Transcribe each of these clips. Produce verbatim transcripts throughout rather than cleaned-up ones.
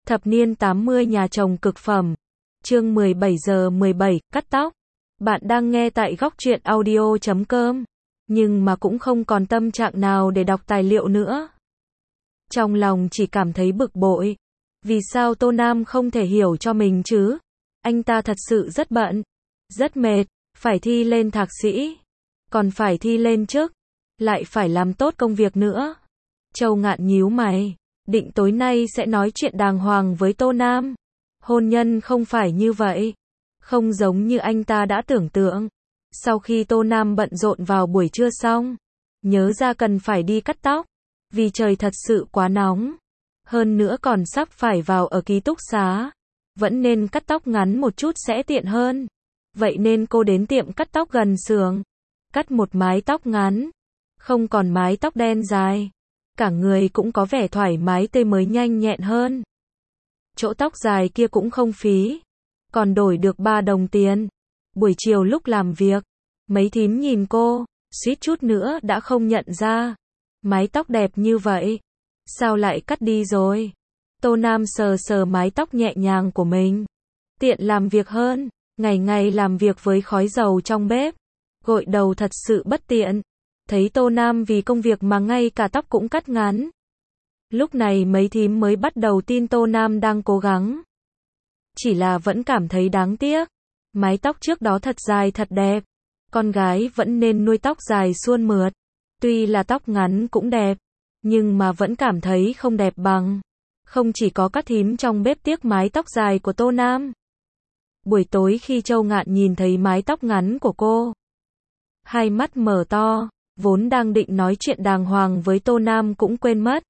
Thập niên tám mươi nhà chồng cực phẩm. Chương mười bảy giờ mười bảy, cắt tóc. Bạn đang nghe tại góc truyện audio chấm com, nhưng mà cũng không còn tâm trạng nào để đọc tài liệu nữa. Trong lòng chỉ cảm thấy bực bội. Vì sao Tô Nam không thể hiểu cho mình chứ? Anh ta thật sự rất bận, rất mệt, phải thi lên thạc sĩ, còn phải thi lên chức, lại phải làm tốt công việc nữa. Châu Ngạn nhíu mày, định tối nay sẽ nói chuyện đàng hoàng với Tô Nam. Hôn nhân không phải như vậy, không giống như anh ta đã tưởng tượng. Sau khi Tô Nam bận rộn vào buổi trưa xong, nhớ ra cần phải đi cắt tóc, vì trời thật sự quá nóng. Hơn nữa còn sắp phải vào ở ký túc xá, vẫn nên cắt tóc ngắn một chút sẽ tiện hơn. Vậy nên cô đến tiệm cắt tóc gần xưởng, cắt một mái tóc ngắn, không còn mái tóc đen dài. Cả người cũng có vẻ thoải mái tươi mới nhanh nhẹn hơn. Chỗ tóc dài kia cũng không phí, còn đổi được ba đồng tiền. Buổi chiều lúc làm việc, mấy thím nhìn cô, suýt chút nữa đã không nhận ra. Mái tóc đẹp như vậy, sao lại cắt đi rồi? Tô Nam sờ sờ mái tóc nhẹ nhàng của mình, tiện làm việc hơn. Ngày ngày làm việc với khói dầu trong bếp, gội đầu thật sự bất tiện. Thấy Tô Nam vì công việc mà ngay cả tóc cũng cắt ngắn. Lúc này mấy thím mới bắt đầu tin Tô Nam đang cố gắng. Chỉ là vẫn cảm thấy đáng tiếc. Mái tóc trước đó thật dài thật đẹp. Con gái vẫn nên nuôi tóc dài suôn mượt. Tuy là tóc ngắn cũng đẹp, nhưng mà vẫn cảm thấy không đẹp bằng. Không chỉ có các thím trong bếp tiếc mái tóc dài của Tô Nam. Buổi tối khi Châu Ngạn nhìn thấy mái tóc ngắn của cô, hai mắt mở to, vốn đang định nói chuyện đàng hoàng với Tô Nam cũng quên mất.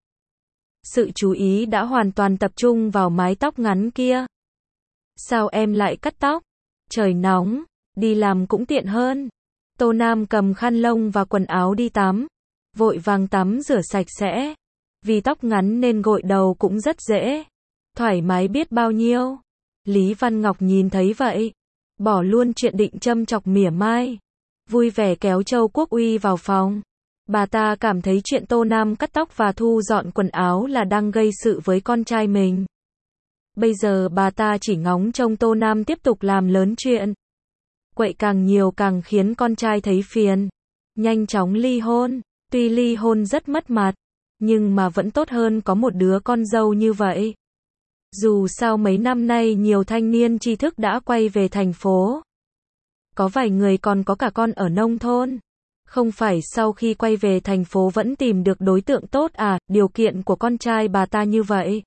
Sự chú ý đã hoàn toàn tập trung vào mái tóc ngắn kia. Sao em lại cắt tóc? Trời nóng, đi làm cũng tiện hơn. Tô Nam cầm khăn lông và quần áo đi tắm, vội vàng tắm rửa sạch sẽ. Vì tóc ngắn nên gội đầu cũng rất dễ, thoải mái biết bao nhiêu. Lý Văn Ngọc nhìn thấy vậy, bỏ luôn chuyện định châm chọc mỉa mai, vui vẻ kéo Châu Quốc Uy vào phòng. Bà ta cảm thấy chuyện Tô Nam cắt tóc và thu dọn quần áo là đang gây sự với con trai mình. Bây giờ bà ta chỉ ngóng trông Tô Nam tiếp tục làm lớn chuyện. Quậy càng nhiều càng khiến con trai thấy phiền. Nhanh chóng ly hôn. Tuy ly hôn rất mất mặt, nhưng mà vẫn tốt hơn có một đứa con dâu như vậy. Dù sao mấy năm nay nhiều thanh niên tri thức đã quay về thành phố. Có vài người còn có cả con ở nông thôn. Không phải sau khi quay về thành phố vẫn tìm được đối tượng tốt à? Điều kiện của con trai bà ta như vậy,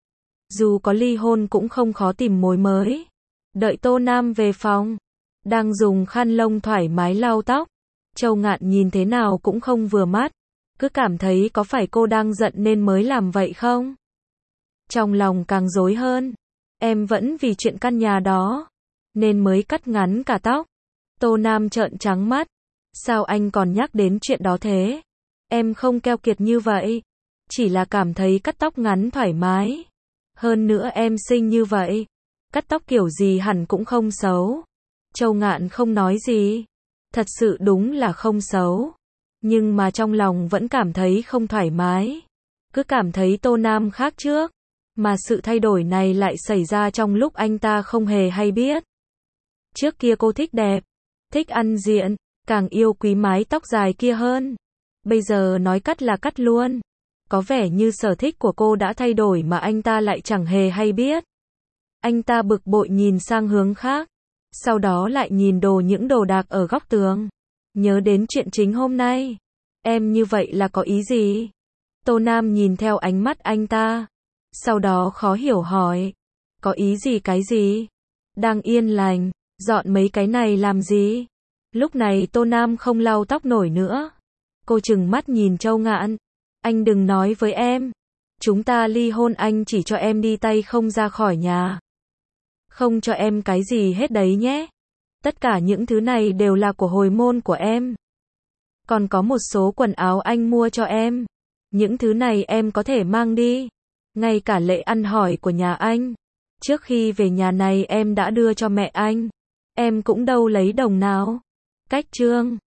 dù có ly hôn cũng không khó tìm mối mới. Đợi Tô Nam về phòng, đang dùng khăn lông thoải mái lau tóc, Châu Ngạn nhìn thế nào cũng không vừa mắt, cứ cảm thấy có phải cô đang giận nên mới làm vậy không? Trong lòng càng rối hơn. Em vẫn vì chuyện căn nhà đó nên mới cắt ngắn cả tóc. Tô Nam trợn trắng mắt. Sao anh còn nhắc đến chuyện đó thế? Em không keo kiệt như vậy, chỉ là cảm thấy cắt tóc ngắn thoải mái. Hơn nữa em xinh như vậy, cắt tóc kiểu gì hẳn cũng không xấu. Châu Ngạn không nói gì. Thật sự đúng là không xấu, nhưng mà trong lòng vẫn cảm thấy không thoải mái. Cứ cảm thấy Tô Nam khác trước, mà sự thay đổi này lại xảy ra trong lúc anh ta không hề hay biết. Trước kia cô thích đẹp, thích ăn diện, càng yêu quý mái tóc dài kia hơn. Bây giờ nói cắt là cắt luôn. Có vẻ như sở thích của cô đã thay đổi mà anh ta lại chẳng hề hay biết. Anh ta bực bội nhìn sang hướng khác, sau đó lại nhìn đồ những đồ đạc ở góc tường. Nhớ đến chuyện chính hôm nay. Em như vậy là có ý gì? Tô Nam nhìn theo ánh mắt anh ta, sau đó khó hiểu hỏi. Có ý gì cái gì? Đang yên lành, dọn mấy cái này làm gì? Lúc này Tô Nam không lau tóc nổi nữa. Cô trừng mắt nhìn Châu Ngạn. Anh đừng nói với em. Chúng ta ly hôn anh chỉ cho em đi tay không ra khỏi nhà. Không cho em cái gì hết đấy nhé. Tất cả những thứ này đều là của hồi môn của em. Còn có một số quần áo anh mua cho em. Những thứ này em có thể mang đi. Ngay cả lễ ăn hỏi của nhà anh, trước khi về nhà này em đã đưa cho mẹ anh. Em cũng đâu lấy đồng nào. Cách trương.